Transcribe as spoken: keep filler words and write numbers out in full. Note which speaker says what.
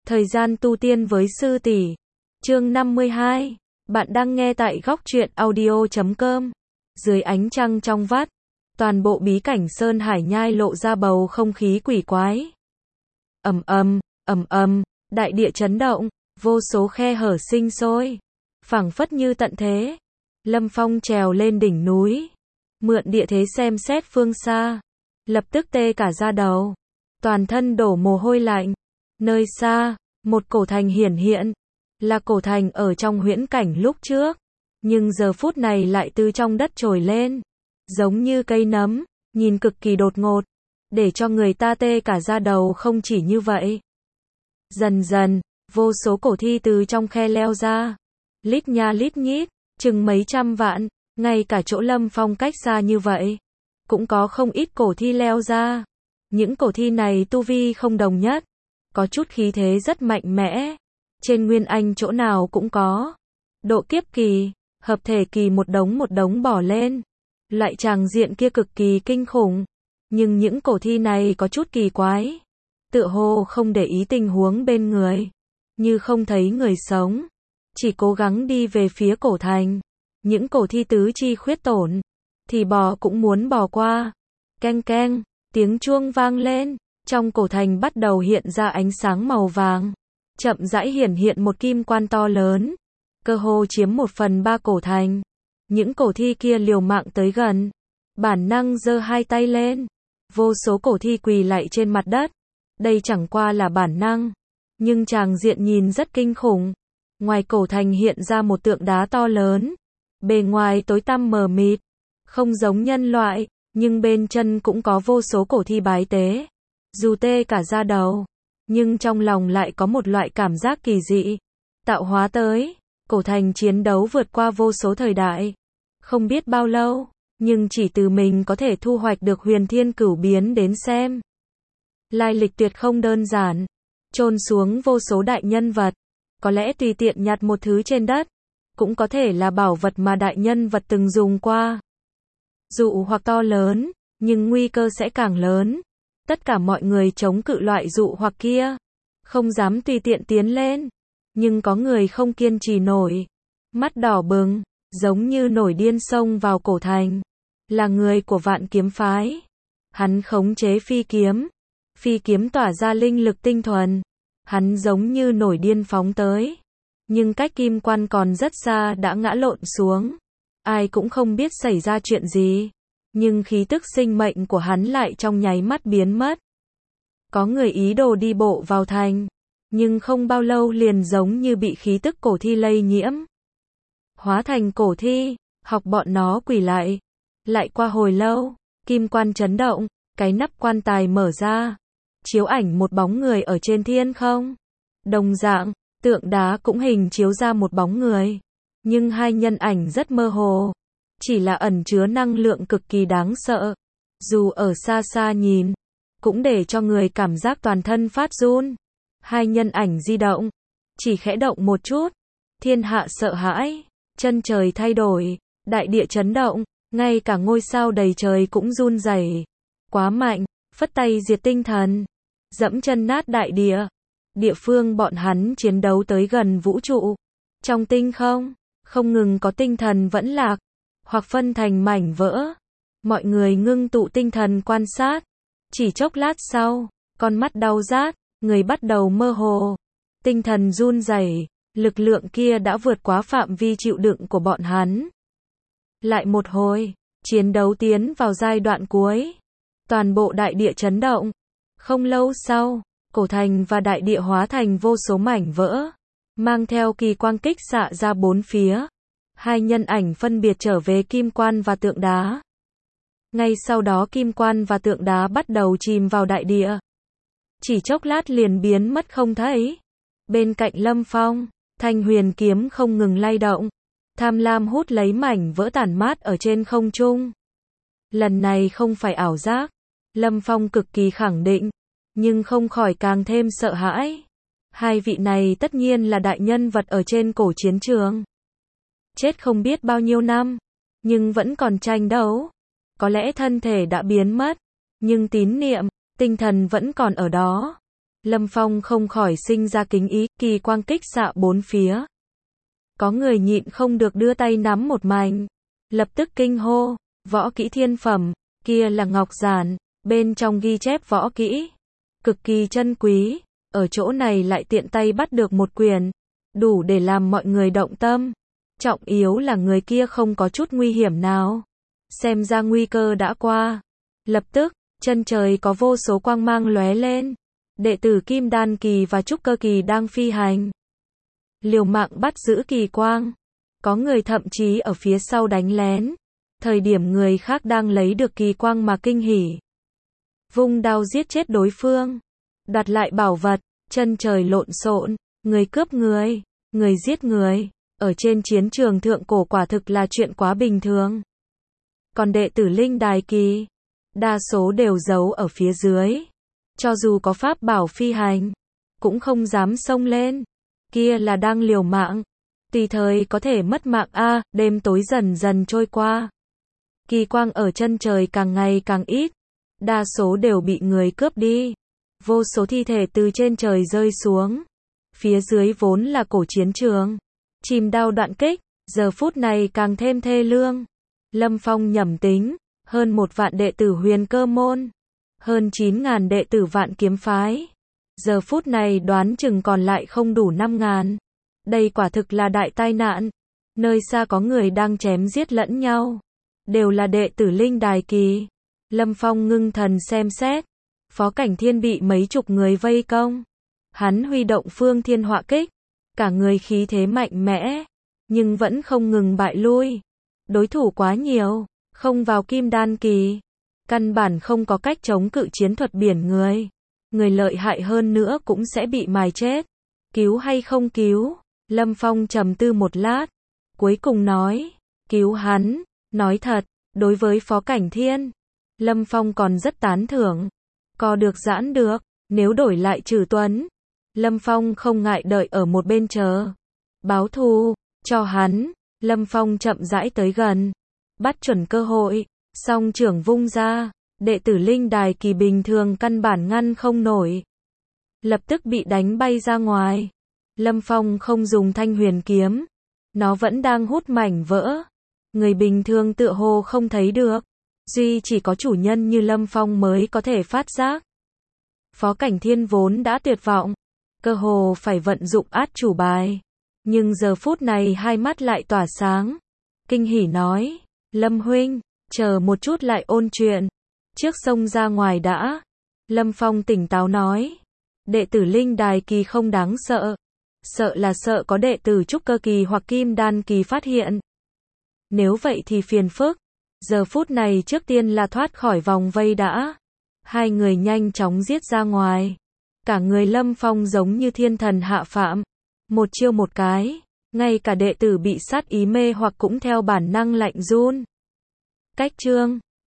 Speaker 1: Thời gian tu tiên với sư tỷ. Chương năm mươi hai. Bạn đang nghe tại góc truyện audio chấm com. Dưới ánh trăng trong vắt, toàn bộ bí cảnh Sơn Hải Nhai lộ ra bầu không khí quỷ quái. Ầm ầm, ầm ầm, đại địa chấn động, vô số khe hở sinh sôi, phảng phất như tận thế. Lâm Phong trèo lên đỉnh núi, mượn địa thế xem xét phương xa, lập tức tê cả da đầu, toàn thân đổ mồ hôi lạnh. Nơi xa, một cổ thành hiển hiện, là cổ thành ở trong huyễn cảnh lúc trước, nhưng giờ phút này lại từ trong đất trồi lên, giống như cây nấm, nhìn cực kỳ đột ngột, để cho người ta tê cả da đầu. Không chỉ như vậy, dần dần, vô số cổ thi từ trong khe leo ra, lít nha lít nhít, chừng mấy trăm vạn, ngay cả chỗ Lâm Phong cách xa như vậy, cũng có không ít cổ thi leo ra. Những cổ thi này tu vi không đồng nhất, có chút khí thế rất mạnh mẽ, trên Nguyên Anh chỗ nào cũng có. Độ kiếp kỳ, hợp thể kỳ một đống một đống bỏ lên. Loại tràng diện kia cực kỳ kinh khủng, nhưng những cổ thi này có chút kỳ quái, tựa hồ không để ý tình huống bên người, như không thấy người sống, chỉ cố gắng đi về phía cổ thành. Những cổ thi tứ chi khuyết tổn, thì bò cũng muốn bò qua. Keng keng, tiếng chuông vang lên, trong cổ thành bắt đầu hiện ra ánh sáng màu vàng, chậm rãi hiển hiện một kim quan to lớn, cơ hồ chiếm một phần ba cổ thành. Những cổ thi kia liều mạng tới gần, bản năng giơ hai tay lên, vô số cổ thi quỳ lạy trên mặt đất. Đây chẳng qua là bản năng, nhưng tràng diện nhìn rất kinh khủng. Ngoài cổ thành hiện ra một tượng đá to lớn, bề ngoài tối tăm mờ mịt, không giống nhân loại, nhưng bên chân cũng có vô số cổ thi bái tế. Dù tê cả da đầu, nhưng trong lòng lại có một loại cảm giác kỳ dị. Tạo hóa tới, cổ thành chiến đấu vượt qua vô số thời đại, không biết bao lâu, nhưng chỉ từ mình có thể thu hoạch được huyền thiên cửu biến đến xem. Lai lịch tuyệt không đơn giản, chôn xuống vô số đại nhân vật, có lẽ tùy tiện nhặt một thứ trên đất, cũng có thể là bảo vật mà đại nhân vật từng dùng qua. Dụ hoặc to lớn, nhưng nguy cơ sẽ càng lớn. Tất cả mọi người chống cự loại dụ hoặc kia, không dám tùy tiện tiến lên, nhưng có người không kiên trì nổi, mắt đỏ bừng, giống như nổi điên xông vào cổ thành. Là người của Vạn Kiếm phái, hắn khống chế phi kiếm, phi kiếm tỏa ra linh lực tinh thuần, hắn giống như nổi điên phóng tới, nhưng cách kim quan còn rất xa đã ngã lộn xuống. Ai cũng không biết xảy ra chuyện gì, nhưng khí tức sinh mệnh của hắn lại trong nháy mắt biến mất. Có người ý đồ đi bộ vào thành, nhưng không bao lâu liền giống như bị khí tức cổ thi lây nhiễm, hóa thành cổ thi, học bọn nó quỳ lại. Lại qua hồi lâu, kim quan chấn động, cái nắp quan tài mở ra, chiếu ảnh một bóng người ở trên thiên không. Đồng dạng, tượng đá cũng hình chiếu ra một bóng người, nhưng hai nhân ảnh rất mơ hồ, chỉ là ẩn chứa năng lượng cực kỳ đáng sợ. Dù ở xa xa nhìn, cũng để cho người cảm giác toàn thân phát run. Hai nhân ảnh di động, chỉ khẽ động một chút, thiên hạ sợ hãi, chân trời thay đổi, đại địa chấn động, ngay cả ngôi sao đầy trời cũng run rẩy. Quá mạnh, phất tay diệt tinh thần, dẫm chân nát đại địa. Địa phương bọn hắn chiến đấu tới gần vũ trụ, trong tinh không, không ngừng có tinh thần vẫn lạc, hoặc phân thành mảnh vỡ. Mọi người ngưng tụ tinh thần quan sát, chỉ chốc lát sau, con mắt đau rát, người bắt đầu mơ hồ, tinh thần run rẩy, lực lượng kia đã vượt quá phạm vi chịu đựng của bọn hắn. Lại một hồi, chiến đấu tiến vào giai đoạn cuối, toàn bộ đại địa chấn động. Không lâu sau, cổ thành và đại địa hóa thành vô số mảnh vỡ, mang theo kỳ quang kích xạ ra bốn phía. Hai nhân ảnh phân biệt trở về kim quan và tượng đá. Ngay sau đó kim quan và tượng đá bắt đầu chìm vào đại địa, chỉ chốc lát liền biến mất không thấy. Bên cạnh Lâm Phong, thanh huyền kiếm không ngừng lay động, tham lam hút lấy mảnh vỡ tản mát ở trên không trung. Lần này không phải ảo giác, Lâm Phong cực kỳ khẳng định, nhưng không khỏi càng thêm sợ hãi. Hai vị này tất nhiên là đại nhân vật ở trên cổ chiến trường, chết không biết bao nhiêu năm, nhưng vẫn còn tranh đấu. Có lẽ thân thể đã biến mất, nhưng tín niệm, tinh thần vẫn còn ở đó. Lâm Phong không khỏi sinh ra kính ý, kỳ quang kích xạ bốn phía. Có người nhịn không được đưa tay nắm một mảnh, lập tức kinh hô, võ kỹ thiên phẩm, kia là ngọc giản, bên trong ghi chép võ kỹ, cực kỳ chân quý, ở chỗ này lại tiện tay bắt được một quyển, đủ để làm mọi người động tâm. Trọng yếu là người kia không có chút nguy hiểm nào. Xem ra nguy cơ đã qua. Lập tức, chân trời có vô số quang mang lóe lên. Đệ tử Kim Đan kỳ và Trúc Cơ kỳ đang phi hành. Liều mạng bắt giữ kỳ quang. Có người thậm chí ở phía sau đánh lén. Thời điểm người khác đang lấy được kỳ quang mà kinh hỉ. Vung đao giết chết đối phương. Đoạt lại bảo vật, chân trời lộn xộn, người cướp người, người giết người. Ở trên chiến trường thượng cổ quả thực là chuyện quá bình thường. Còn đệ tử linh đài kỳ, đa số đều giấu ở phía dưới. Cho dù có pháp bảo phi hành, cũng không dám xông lên. Kia là đang liều mạng. Tùy thời có thể mất mạng a. À, đêm tối dần dần trôi qua. Kỳ quang ở chân trời càng ngày càng ít. Đa số đều bị người cướp đi. Vô số thi thể từ trên trời rơi xuống. Phía dưới vốn là cổ chiến trường. Chìm đao đoạn kích, giờ phút này càng thêm thê lương. Lâm Phong nhẩm tính, hơn một vạn đệ tử Huyền Cơ môn, hơn chín ngàn đệ tử Vạn Kiếm phái. Giờ phút này đoán chừng còn lại không đủ năm ngàn. Đây quả thực là đại tai nạn. Nơi xa có người đang chém giết lẫn nhau. Đều là đệ tử linh đài kỳ. Lâm Phong ngưng thần xem xét. Phó Cảnh Thiên bị mấy chục người vây công. Hắn huy động Phương Thiên Họa Kích. Cả người khí thế mạnh mẽ, nhưng vẫn không ngừng bại lui. Đối thủ quá nhiều, không vào Kim Đan kỳ, căn bản không có cách chống cự chiến thuật biển người. Người lợi hại hơn nữa cũng sẽ bị mài chết. Cứu hay không cứu? Lâm Phong trầm tư một lát, cuối cùng nói, cứu hắn. Nói thật, đối với Phó Cảnh Thiên, Lâm Phong còn rất tán thưởng. Co được giãn được, nếu đổi lại Trừ Tuấn, Lâm Phong không ngại đợi ở một bên chờ. Báo thù, cho hắn. Lâm Phong chậm rãi tới gần. Bắt chuẩn cơ hội. Song trưởng vung ra. Đệ tử linh đài kỳ bình thường căn bản ngăn không nổi. Lập tức bị đánh bay ra ngoài. Lâm Phong không dùng thanh huyền kiếm. Nó vẫn đang hút mảnh vỡ. Người bình thường tựa hồ không thấy được. Duy chỉ có chủ nhân như Lâm Phong mới có thể phát giác. Phó Cảnh Thiên vốn đã tuyệt vọng. Cơ hồ phải vận dụng át chủ bài. Nhưng giờ phút này hai mắt lại tỏa sáng. Kinh hỉ nói, Lâm huynh, chờ một chút lại ôn chuyện. Trước sông ra ngoài đã. Lâm Phong tỉnh táo nói, đệ tử linh đài kỳ không đáng sợ. Sợ là sợ có đệ tử Trúc Cơ kỳ hoặc Kim Đan kỳ phát hiện. Nếu vậy thì phiền phức. Giờ phút này trước tiên là thoát khỏi vòng vây đã. Hai người nhanh chóng giết ra ngoài. Cả người Lâm Phong giống như thiên thần hạ phàm. Một chiêu một cái. Ngay cả đệ tử bị sát ý mê hoặc cũng theo bản năng lạnh run. Cách chương